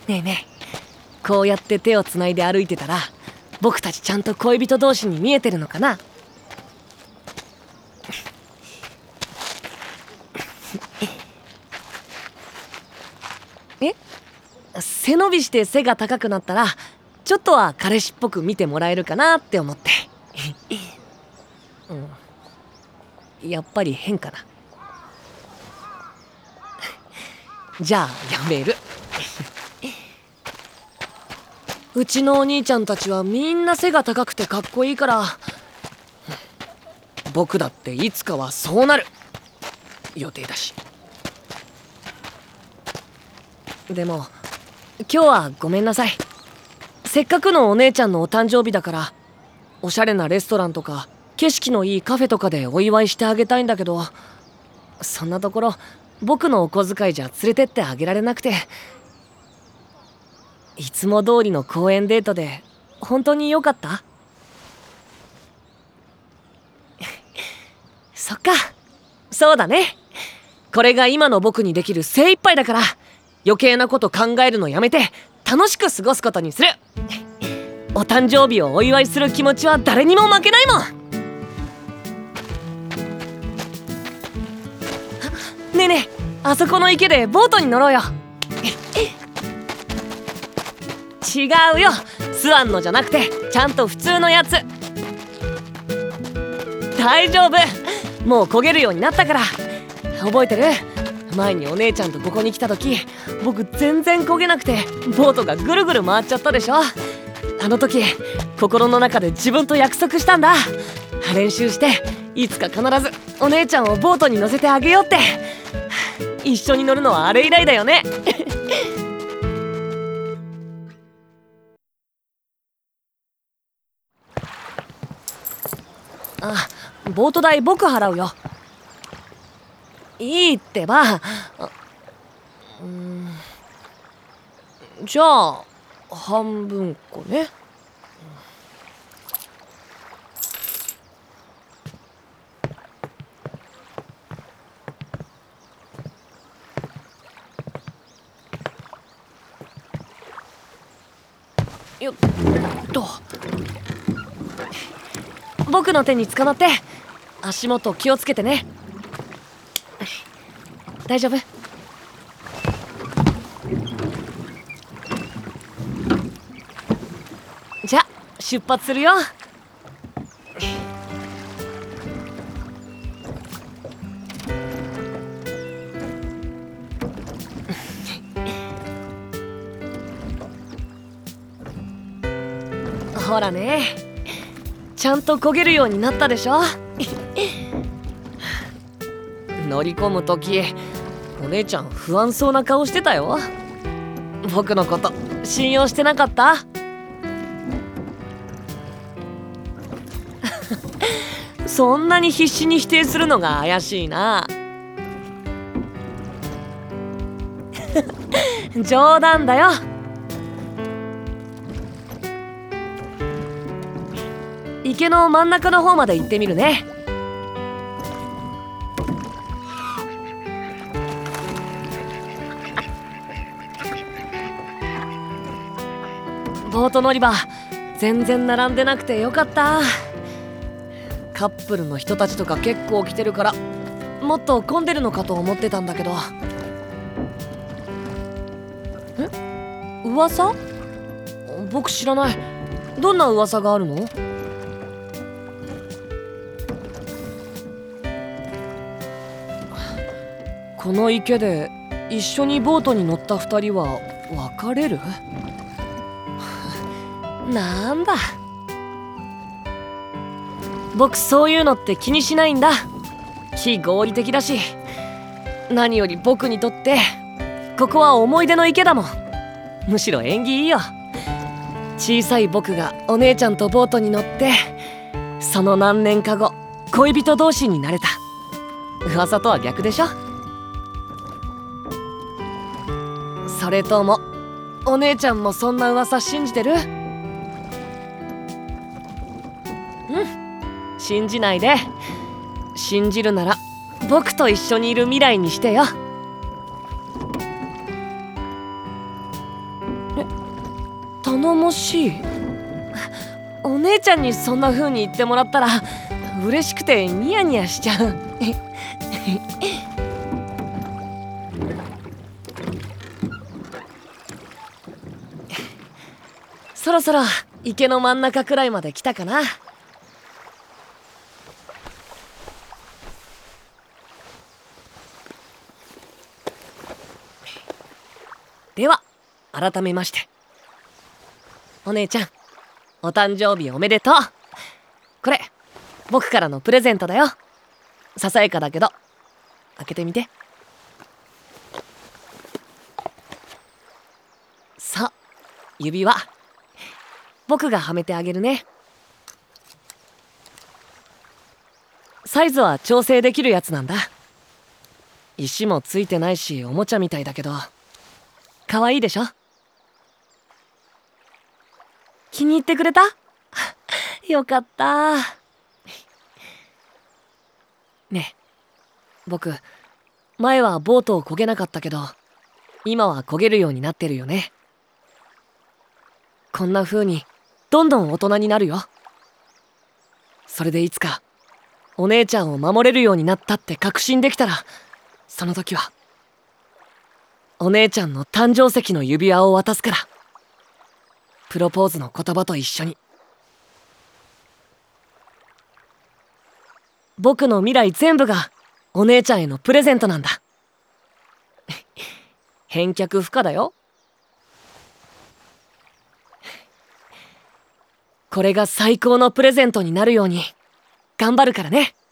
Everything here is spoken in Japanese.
ねえねえ、こうやって手をつないで歩いてたら僕たちちゃんと恋人同士に見えてるのかな？え？背伸びして背が高くなったらちょっとは彼氏っぽく見てもらえるかなって思って。やっぱり変かな。じゃあやめる。うちのお兄ちゃんたちはみんな背が高くてかっこいいから、僕だっていつかはそうなる予定だし。でも今日はごめんなさい。せっかくのお姉ちゃんのお誕生日だから、おしゃれなレストランとか景色のいいカフェとかでお祝いしてあげたいんだけど、そんなところ僕のお小遣いじゃ連れてってあげられなくて。いつも通りの公園デートで本当に良かった？そっか、そうだね。これが今の僕にできる精一杯だから、余計なこと考えるのやめて楽しく過ごすことにする。お誕生日をお祝いする気持ちは誰にも負けないもん。ねえねえ、あそこの池でボートに乗ろうよ。違うよ、スワンのじゃなくてちゃんと普通のやつ。大丈夫、もう焦げるようになったから。覚えてる？前にお姉ちゃんとここに来た時、僕全然焦げなくてボートがぐるぐる回っちゃったでしょ。あの時心の中で自分と約束したんだ。練習していつか必ずお姉ちゃんをボートに乗せてあげようって。一緒に乗るのはあれ以来だよね。あ、ボート代僕払うよ。いいってば。じゃあ半分こね。よっと。僕の手に捕まって足元気をつけてね。大丈夫？じゃあ出発するよ。ほらね、ちゃんと焦げるようになったでしょ。乗り込む時お姉ちゃん不安そうな顔してたよ。僕のこと信用してなかった？そんなに必死に否定するのが怪しいな。冗談だよ。池の真ん中の方まで行ってみるね。ボート乗り場全然並んでなくてよかった。カップルの人たちとか結構来てるからもっと混んでるのかと思ってたんだけど。噂？僕知らない。どんな噂があるの？この池で一緒にボートに乗った2人は別れる？なんだ、僕そういうのって気にしないんだ。非合理的だし、何より僕にとってここは思い出の池だもん。むしろ縁起いいよ。小さい僕がお姉ちゃんとボートに乗ってその何年か後恋人同士になれた。噂とは逆でしょ。それともお姉ちゃんもそんな噂信じてる？信じないで。信じるなら僕と一緒にいる未来にしてよ。 頼もしい。お姉ちゃんにそんな風に言ってもらったら嬉しくてニヤニヤしちゃう。そろそろ池の真ん中くらいまで来たかな。では改めまして、お姉ちゃんお誕生日おめでとう。これ僕からのプレゼントだよ。ささやかだけど開けてみて。さあ指輪僕がはめてあげるね。サイズは調整できるやつなんだ。石もついてないしおもちゃみたいだけどかわいいでしょ。気に入ってくれた？よかった。ねえ僕前はボートを漕げなかったけど今は漕げるようになってるよね。こんな風にどんどん大人になるよ。それでいつかお姉ちゃんを守れるようになったって確信できたら、その時はお姉ちゃんの誕生石の指輪を渡すから。プロポーズの言葉と一緒に。僕の未来全部がお姉ちゃんへのプレゼントなんだ。返却不可だよ。これが最高のプレゼントになるように頑張るからね。